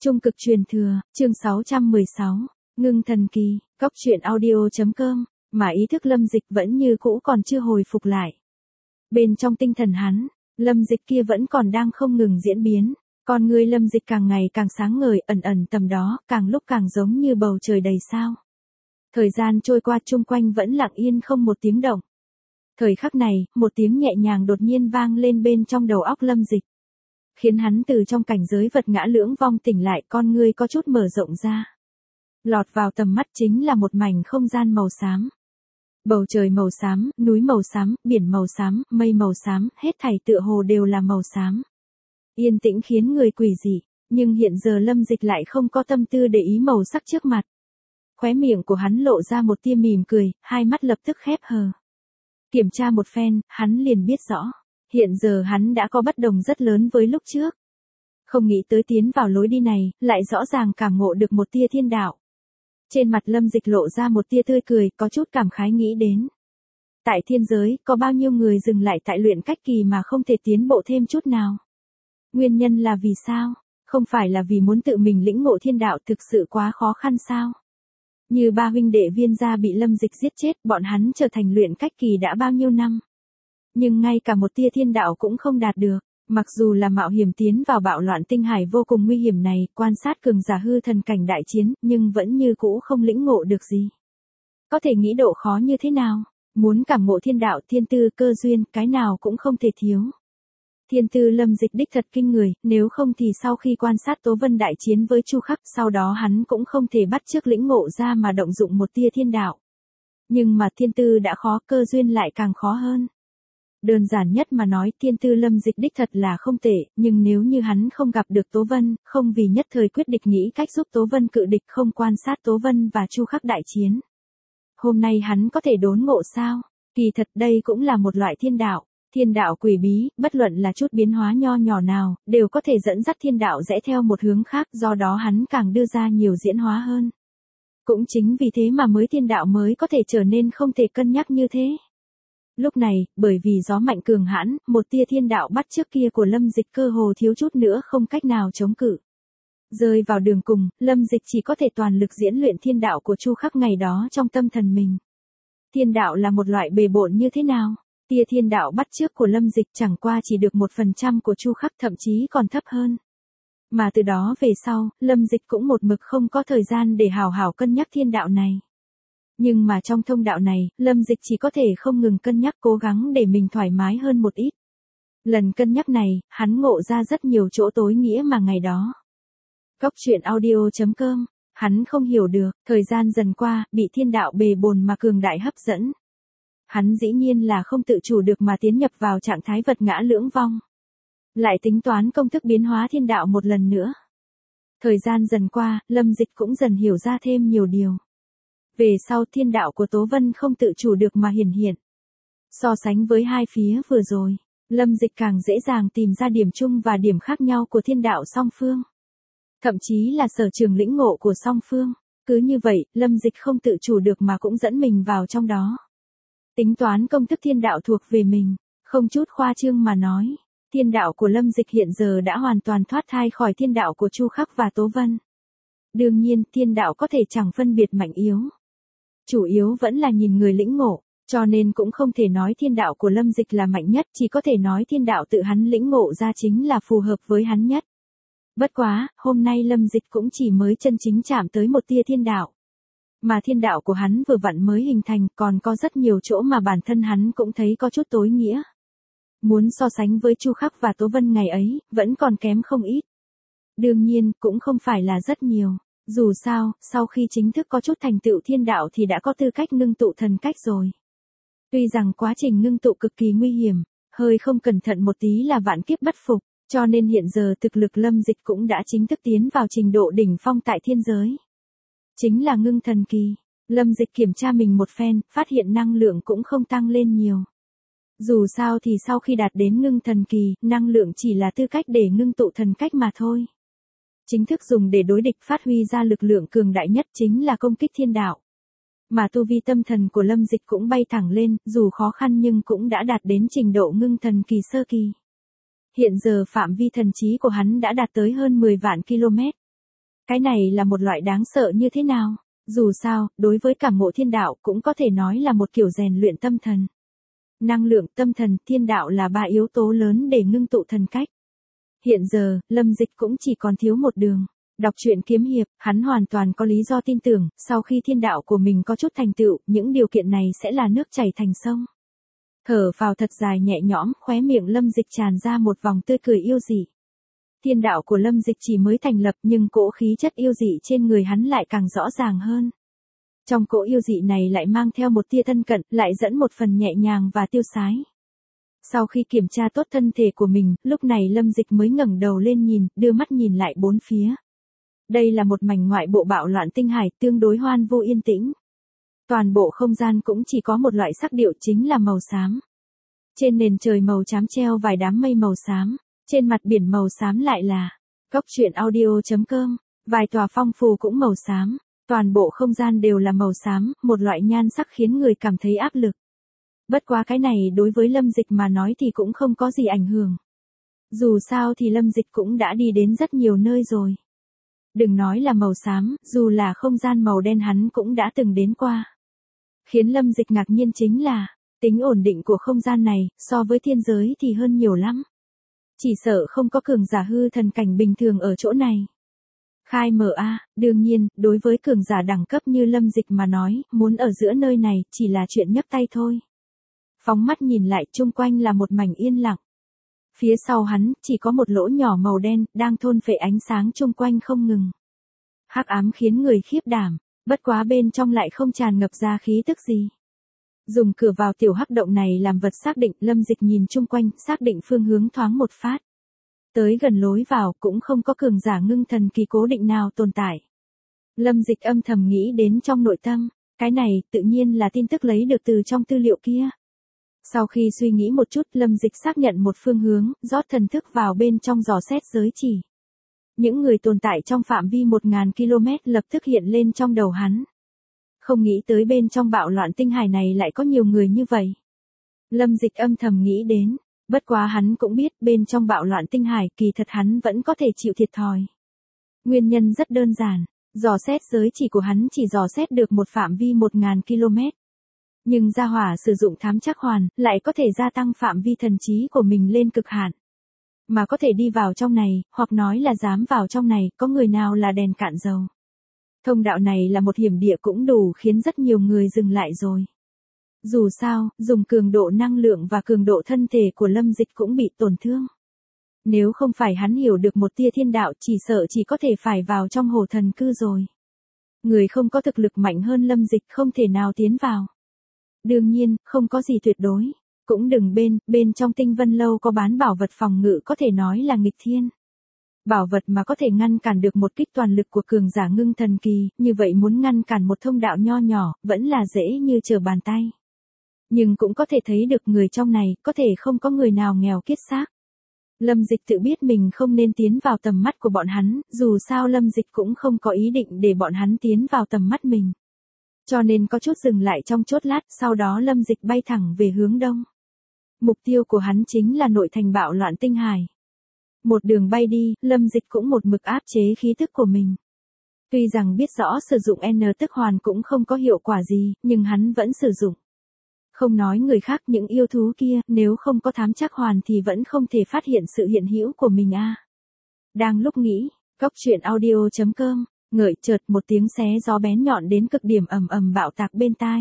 Trung cực truyền thừa, chương 616, ngưng thần kỳ, góc truyện audio.com, mà ý thức Lâm Dịch vẫn như cũ còn chưa hồi phục lại. Bên trong tinh thần hắn, Lâm Dịch kia vẫn còn đang không ngừng diễn biến, con người Lâm Dịch càng ngày càng sáng ngời ẩn ẩn tầm đó, càng lúc càng giống như bầu trời đầy sao. Thời gian trôi qua chung quanh vẫn lặng yên không một tiếng động. Thời khắc này, một tiếng nhẹ nhàng đột nhiên vang lên bên trong đầu óc Lâm Dịch, khiến hắn từ trong cảnh giới vật ngã lưỡng vong tỉnh lại, con ngươi có chút mở rộng ra. Lọt vào tầm mắt chính là một mảnh không gian màu xám. Bầu trời màu xám, núi màu xám, biển màu xám, mây màu xám, hết thảy tựa hồ đều là màu xám. Yên tĩnh khiến người quỷ dị, nhưng hiện giờ Lâm Dịch lại không có tâm tư để ý màu sắc trước mặt. Khóe miệng của hắn lộ ra một tia mỉm cười, hai mắt lập tức khép hờ. Kiểm tra một phen, hắn liền biết rõ. Hiện giờ hắn đã có bất đồng rất lớn với lúc trước. Không nghĩ tới tiến vào lối đi này, lại rõ ràng cảm ngộ được một tia thiên đạo. Trên mặt Lâm Dịch lộ ra một tia tươi cười, có chút cảm khái nghĩ đến. Tại thiên giới, có bao nhiêu người dừng lại tại luyện cách kỳ mà không thể tiến bộ thêm chút nào. Nguyên nhân là vì sao? Không phải là vì muốn tự mình lĩnh ngộ thiên đạo thực sự quá khó khăn sao? Như ba huynh đệ Viên gia bị Lâm Dịch giết chết, bọn hắn trở thành luyện cách kỳ đã bao nhiêu năm. Nhưng ngay cả một tia thiên đạo cũng không đạt được, mặc dù là mạo hiểm tiến vào bạo loạn tinh hải vô cùng nguy hiểm này, quan sát cường giả hư thần cảnh đại chiến, nhưng vẫn như cũ không lĩnh ngộ được gì. Có thể nghĩ độ khó như thế nào? Muốn cảm ngộ thiên đạo, thiên tư, cơ duyên, cái nào cũng không thể thiếu. Thiên tư Lâm Dịch đích thật kinh người, nếu không thì sau khi quan sát Tố Vân đại chiến với Chu Khắc, sau đó hắn cũng không thể bắt chước lĩnh ngộ ra mà động dụng một tia thiên đạo. Nhưng mà thiên tư đã khó, cơ duyên lại càng khó hơn. Đơn giản nhất mà nói, thiên tư Lâm Dịch đích thật là không tệ, nhưng nếu như hắn không gặp được Tố Vân, không vì nhất thời quyết địch nghĩ cách giúp Tố Vân cự địch, không quan sát Tố Vân và Chu Khắc đại chiến, hôm nay hắn có thể đốn ngộ sao? Kỳ thật đây cũng là một loại thiên đạo. Thiên đạo quỷ bí, bất luận là chút biến hóa nho nhỏ nào, đều có thể dẫn dắt thiên đạo rẽ theo một hướng khác, do đó hắn càng đưa ra nhiều diễn hóa hơn. Cũng chính vì thế mà mới thiên đạo mới có thể trở nên không thể cân nhắc như thế. Lúc này, bởi vì gió mạnh cường hãn, một tia thiên đạo bắt chước kia của Lâm Dịch cơ hồ thiếu chút nữa không cách nào chống cự. Rơi vào đường cùng, Lâm Dịch chỉ có thể toàn lực diễn luyện thiên đạo của Chu Khắc ngày đó trong tâm thần mình. Thiên đạo là một loại bề bộn như thế nào? Tia thiên đạo bắt chước của Lâm Dịch chẳng qua chỉ được 1% của Chu Khắc, thậm chí còn thấp hơn. Mà từ đó về sau, Lâm Dịch cũng một mực không có thời gian để hào hào cân nhắc thiên đạo này. Nhưng mà trong thông đạo này, Lâm Dịch chỉ có thể không ngừng cân nhắc, cố gắng để mình thoải mái hơn một ít. Lần cân nhắc này, hắn ngộ ra rất nhiều chỗ tối nghĩa mà ngày đó. Góc truyện audio.com, hắn không hiểu được, thời gian dần qua, bị thiên đạo bề bồn mà cường đại hấp dẫn. Hắn dĩ nhiên là không tự chủ được mà tiến nhập vào trạng thái vật ngã lưỡng vong. Lại tính toán công thức biến hóa thiên đạo một lần nữa. Thời gian dần qua, Lâm Dịch cũng dần hiểu ra thêm nhiều điều. Về sau thiên đạo của Tố Vân không tự chủ được mà hiển hiện. So sánh với hai phía vừa rồi, Lâm Dịch càng dễ dàng tìm ra điểm chung và điểm khác nhau của thiên đạo song phương. Thậm chí là sở trường lĩnh ngộ của song phương. Cứ như vậy, Lâm Dịch không tự chủ được mà cũng dẫn mình vào trong đó. Tính toán công thức thiên đạo thuộc về mình, không chút khoa trương mà nói, thiên đạo của Lâm Dịch hiện giờ đã hoàn toàn thoát thai khỏi thiên đạo của Chu Khắc và Tố Vân. Đương nhiên, thiên đạo có thể chẳng phân biệt mạnh yếu. Chủ yếu vẫn là nhìn người lĩnh ngộ, cho nên cũng không thể nói thiên đạo của Lâm Dịch là mạnh nhất, chỉ có thể nói thiên đạo tự hắn lĩnh ngộ ra chính là phù hợp với hắn nhất. Bất quá, hôm nay Lâm Dịch cũng chỉ mới chân chính chạm tới một tia thiên đạo. Mà thiên đạo của hắn vừa vặn mới hình thành, còn có rất nhiều chỗ mà bản thân hắn cũng thấy có chút tối nghĩa. Muốn so sánh với Chu Khắc và Tố Vân ngày ấy, vẫn còn kém không ít. Đương nhiên, cũng không phải là rất nhiều. Dù sao, sau khi chính thức có chút thành tựu thiên đạo thì đã có tư cách ngưng tụ thần cách rồi. Tuy rằng quá trình ngưng tụ cực kỳ nguy hiểm, hơi không cẩn thận một tí là vạn kiếp bất phục, cho nên hiện giờ thực lực Lâm Dịch cũng đã chính thức tiến vào trình độ đỉnh phong tại thiên giới. Chính là ngưng thần kỳ. Lâm Dịch kiểm tra mình một phen, phát hiện năng lượng cũng không tăng lên nhiều. Dù sao thì sau khi đạt đến ngưng thần kỳ, năng lượng chỉ là tư cách để ngưng tụ thần cách mà thôi. Chính thức dùng để đối địch phát huy ra lực lượng cường đại nhất chính là công kích thiên đạo. Mà tu vi tâm thần của Lâm Dịch cũng bay thẳng lên, dù khó khăn nhưng cũng đã đạt đến trình độ ngưng thần kỳ sơ kỳ. Hiện giờ phạm vi thần trí của hắn đã đạt tới hơn 10 vạn km. Cái này là một loại đáng sợ như thế nào? Dù sao, đối với cảm ngộ thiên đạo cũng có thể nói là một kiểu rèn luyện tâm thần. Năng lượng, tâm thần, thiên đạo là ba yếu tố lớn để ngưng tụ thần cách. Hiện giờ, Lâm Dịch cũng chỉ còn thiếu một đường. Đọc truyện kiếm hiệp, hắn hoàn toàn có lý do tin tưởng, sau khi thiên đạo của mình có chút thành tựu, những điều kiện này sẽ là nước chảy thành sông. Thở vào thật dài nhẹ nhõm, khóe miệng Lâm Dịch tràn ra một vòng tươi cười yêu dị. Thiên đạo của Lâm Dịch chỉ mới thành lập nhưng cỗ khí chất yêu dị trên người hắn lại càng rõ ràng hơn. Trong cỗ yêu dị này lại mang theo một tia thân cận, lại dẫn một phần nhẹ nhàng và tiêu sái. Sau khi kiểm tra tốt thân thể của mình, lúc này Lâm Dịch mới ngẩng đầu lên nhìn, đưa mắt nhìn lại bốn phía. Đây là một mảnh ngoại bộ bạo loạn tinh hải, tương đối hoan vô yên tĩnh. Toàn bộ không gian cũng chỉ có một loại sắc điệu chính là màu xám. Trên nền trời màu xám treo vài đám mây màu xám, trên mặt biển màu xám lại là Cốc truyện audio.com, vài tòa phong phù cũng màu xám, toàn bộ không gian đều là màu xám, một loại nhan sắc khiến người cảm thấy áp lực. Bất quá cái này đối với Lâm Dịch mà nói thì cũng không có gì ảnh hưởng. Dù sao thì Lâm Dịch cũng đã đi đến rất nhiều nơi rồi. Đừng nói là màu xám, dù là không gian màu đen hắn cũng đã từng đến qua. Khiến Lâm Dịch ngạc nhiên chính là, tính ổn định của không gian này, so với thiên giới thì hơn nhiều lắm. Chỉ sợ không có cường giả hư thần cảnh bình thường ở chỗ này. Khai mở a, đương nhiên, đối với cường giả đẳng cấp như Lâm Dịch mà nói, muốn ở giữa nơi này chỉ là chuyện nhấc tay thôi. Phóng mắt nhìn lại chung quanh là một mảnh yên lặng. Phía sau hắn, chỉ có một lỗ nhỏ màu đen, đang thôn phệ ánh sáng chung quanh không ngừng. Hắc ám khiến người khiếp đảm, bất quá bên trong lại không tràn ngập ra khí tức gì. Dùng cửa vào tiểu hắc động này làm vật xác định, Lâm Dịch nhìn chung quanh, xác định phương hướng thoáng một phát. Tới gần lối vào cũng không có cường giả ngưng thần kỳ cố định nào tồn tại. Lâm Dịch âm thầm nghĩ đến trong nội tâm, cái này tự nhiên là tin tức lấy được từ trong tư liệu kia. Sau khi suy nghĩ một chút, Lâm Dịch xác nhận một phương hướng, rót thần thức vào bên trong dò xét giới chỉ. Những người tồn tại trong phạm vi 1000 km lập tức hiện lên trong đầu hắn. Không nghĩ tới bên trong bạo loạn tinh hải này lại có nhiều người như vậy. Lâm Dịch âm thầm nghĩ đến, bất quá hắn cũng biết bên trong bạo loạn tinh hải kỳ thật hắn vẫn có thể chịu thiệt thòi. Nguyên nhân rất đơn giản, dò xét giới chỉ của hắn chỉ dò xét được một phạm vi 1000 km. Nhưng gia hỏa sử dụng thám trắc hoàn, lại có thể gia tăng phạm vi thần trí của mình lên cực hạn. Mà có thể đi vào trong này, hoặc nói là dám vào trong này, có người nào là đèn cạn dầu. Thông đạo này là một hiểm địa cũng đủ khiến rất nhiều người dừng lại rồi. Dù sao, dùng cường độ năng lượng và cường độ thân thể của Lâm Dịch cũng bị tổn thương. Nếu không phải hắn hiểu được một tia thiên đạo chỉ sợ chỉ có thể phải vào trong hồ thần cư rồi. Người không có thực lực mạnh hơn Lâm Dịch không thể nào tiến vào. Đương nhiên, không có gì tuyệt đối. Cũng đừng bên trong Tinh Vân Lâu có bán bảo vật phòng ngự có thể nói là nghịch thiên. Bảo vật mà có thể ngăn cản được một kích toàn lực của cường giả ngưng thần kỳ, như vậy muốn ngăn cản một thông đạo nho nhỏ, vẫn là dễ như trở bàn tay. Nhưng cũng có thể thấy được người trong này, có thể không có người nào nghèo kiết xác. Lâm Dịch tự biết mình không nên tiến vào tầm mắt của bọn hắn, dù sao Lâm Dịch cũng không có ý định để bọn hắn tiến vào tầm mắt mình. Cho nên có chút dừng lại trong chốc lát, sau đó Lâm Dịch bay thẳng về hướng đông. Mục tiêu của hắn chính là nội thành bạo loạn tinh hải. Một đường bay đi, Lâm Dịch cũng một mực áp chế khí thức của mình. Tuy rằng biết rõ sử dụng N tức hoàn cũng không có hiệu quả gì, nhưng hắn vẫn sử dụng. Không nói người khác, những yêu thú kia, nếu không có thám trắc hoàn thì vẫn không thể phát hiện sự hiện hữu của mình a. Đang lúc nghĩ, Cốc truyện audio.com, ngợi chợt một tiếng xé gió bén nhọn đến cực điểm ầm ầm bạo tạc bên tai.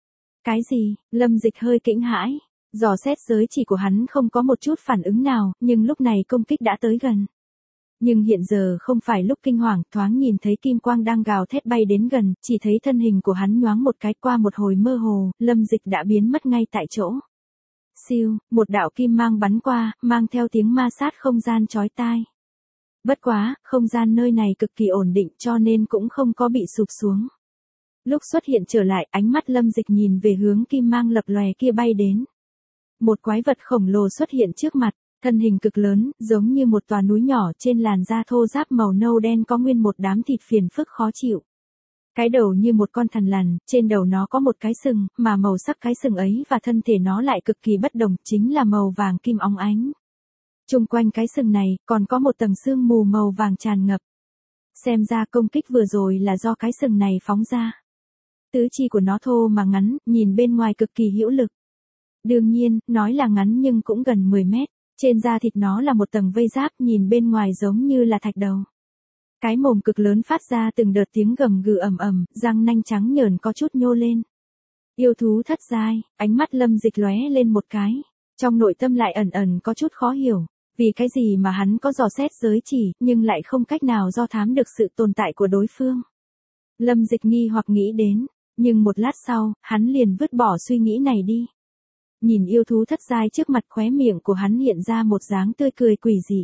Cái gì? Lâm Dịch hơi kinh hãi. Dò xét giới chỉ của hắn không có một chút phản ứng nào, nhưng lúc này công kích đã tới gần. Nhưng hiện giờ không phải lúc kinh hoàng, thoáng nhìn thấy kim quang đang gào thét bay đến gần, chỉ thấy thân hình của hắn nhoáng một cái, qua một hồi mơ hồ, Lâm Dịch đã biến mất ngay tại chỗ. Siêu, một đạo kim mang bắn qua, mang theo tiếng ma sát không gian chói tai. Bất quá, không gian nơi này cực kỳ ổn định cho nên cũng không có bị sụp xuống. Lúc xuất hiện trở lại, ánh mắt Lâm Dịch nhìn về hướng kim mang lập lòe kia bay đến. Một quái vật khổng lồ xuất hiện trước mặt, thân hình cực lớn, giống như một tòa núi nhỏ, trên làn da thô ráp màu nâu đen có nguyên một đám thịt phiền phức khó chịu. Cái đầu như một con thằn lằn, trên đầu nó có một cái sừng, mà màu sắc cái sừng ấy và thân thể nó lại cực kỳ bất đồng, chính là màu vàng kim óng ánh. Chung quanh cái sừng này, còn có một tầng sương mù màu vàng tràn ngập. Xem ra công kích vừa rồi là do cái sừng này phóng ra. Tứ chi của nó thô mà ngắn, nhìn bên ngoài cực kỳ hữu lực. Đương nhiên, nói là ngắn nhưng cũng gần 10 mét. Trên da thịt nó là một tầng vây giáp, nhìn bên ngoài giống như là thạch đầu. Cái mồm cực lớn phát ra từng đợt tiếng gầm gừ ầm ầm, răng nanh trắng nhờn có chút nhô lên. Yêu thú thất giai, ánh mắt Lâm Dịch lóe lên một cái. Trong nội tâm lại ẩn ẩn có chút khó hiểu. Vì cái gì mà hắn có dò xét giới chỉ, nhưng lại không cách nào do thám được sự tồn tại của đối phương. Lâm Dịch nghi hoặc nghĩ đến, nhưng một lát sau, hắn liền vứt bỏ suy nghĩ này đi. Nhìn yêu thú thất giai trước mặt, khóe miệng của hắn hiện ra một dáng tươi cười quỷ dị.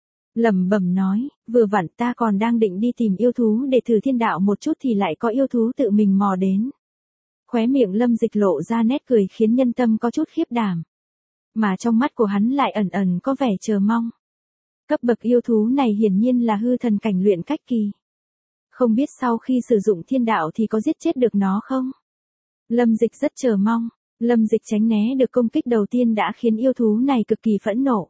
Lẩm bẩm nói, vừa vặn ta còn đang định đi tìm yêu thú để thử thiên đạo một chút thì lại có yêu thú tự mình mò đến. Khóe miệng Lâm Dịch lộ ra nét cười khiến nhân tâm có chút khiếp đảm. Mà trong mắt của hắn lại ẩn ẩn có vẻ chờ mong. Cấp bậc yêu thú này hiển nhiên là hư thần cảnh luyện cách kỳ. Không biết sau khi sử dụng thiên đạo thì có giết chết được nó không? Lâm Dịch rất chờ mong. Lâm Dịch tránh né được công kích đầu tiên đã khiến yêu thú này cực kỳ phẫn nộ.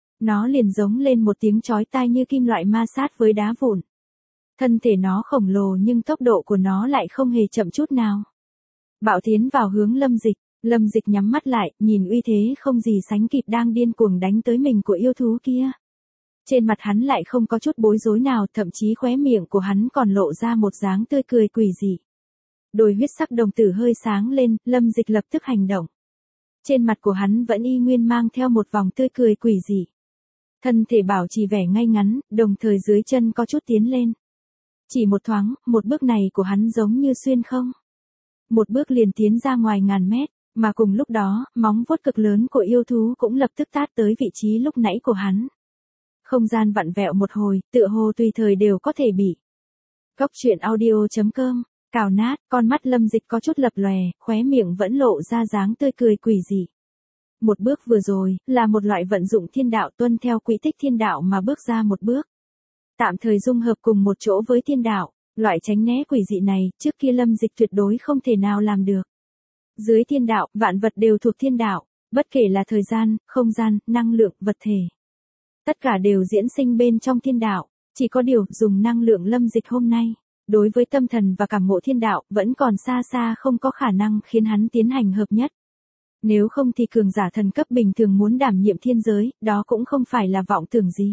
Nó liền giống lên một tiếng chói tai như kim loại ma sát với đá vụn. Thân thể nó khổng lồ nhưng tốc độ của nó lại không hề chậm chút nào. Bạo tiến vào hướng Lâm Dịch. Lâm Dịch nhắm mắt lại, nhìn uy thế không gì sánh kịp đang điên cuồng đánh tới mình của yêu thú kia. Trên mặt hắn lại không có chút bối rối nào, thậm chí khóe miệng của hắn còn lộ ra một dáng tươi cười quỷ dị. Đôi huyết sắc đồng tử hơi sáng lên, Lâm Dịch lập tức hành động. Trên mặt của hắn vẫn y nguyên mang theo một vòng tươi cười quỷ dị. Thân thể bảo trì vẻ ngay ngắn, đồng thời dưới chân có chút tiến lên. Chỉ một thoáng, một bước này của hắn giống như xuyên không. Một bước liền tiến ra ngoài ngàn mét, mà cùng lúc đó, móng vuốt cực lớn của yêu thú cũng lập tức tát tới vị trí lúc nãy của hắn. Không gian vặn vẹo một hồi, tựa hồ tùy thời đều có thể bị. Cốc truyện audio.com, cào nát, con mắt Lâm Dịch có chút lập lòe, khóe miệng vẫn lộ ra dáng tươi cười quỷ dị. Một bước vừa rồi, là một loại vận dụng thiên đạo tuân theo quỹ tích thiên đạo mà bước ra một bước. Tạm thời dung hợp cùng một chỗ với thiên đạo, loại tránh né quỷ dị này, trước kia Lâm Dịch tuyệt đối không thể nào làm được. Dưới thiên đạo, vạn vật đều thuộc thiên đạo, bất kể là thời gian, không gian, năng lượng, vật thể. Tất cả đều diễn sinh bên trong thiên đạo, chỉ có điều dùng năng lượng Lâm Dịch hôm nay. Đối với tâm thần và cảm ngộ thiên đạo, vẫn còn xa xa không có khả năng khiến hắn tiến hành hợp nhất. Nếu không thì cường giả thần cấp bình thường muốn đảm nhiệm thiên giới, đó cũng không phải là vọng tưởng gì.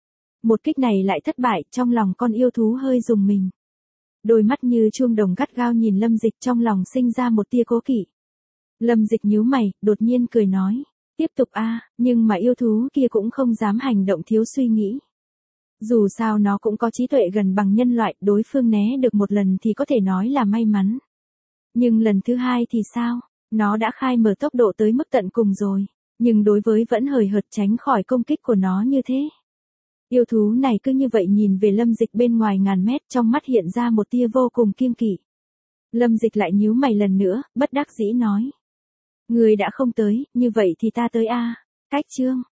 Một kích này lại thất bại, trong lòng con yêu thú hơi rùng mình. Đôi mắt như chuông đồng gắt gao nhìn Lâm Dịch, trong lòng sinh ra một tia cố kỵ. Lâm Dịch nhíu mày, đột nhiên cười nói, tiếp tục a, nhưng mà yêu thú kia cũng không dám hành động thiếu suy nghĩ. Dù sao nó cũng có trí tuệ gần bằng nhân loại, đối phương né được một lần thì có thể nói là may mắn. Nhưng lần thứ hai thì sao? Nó đã khai mở tốc độ tới mức tận cùng rồi, nhưng đối với vẫn hời hợt tránh khỏi công kích của nó như thế. Yêu thú này cứ như vậy nhìn về Lâm Dịch bên ngoài ngàn mét, trong mắt hiện ra một tia vô cùng kiêng kỵ. Lâm Dịch lại nhíu mày lần nữa, bất đắc dĩ nói. Người đã không tới, như vậy thì ta tới a. Cách chương.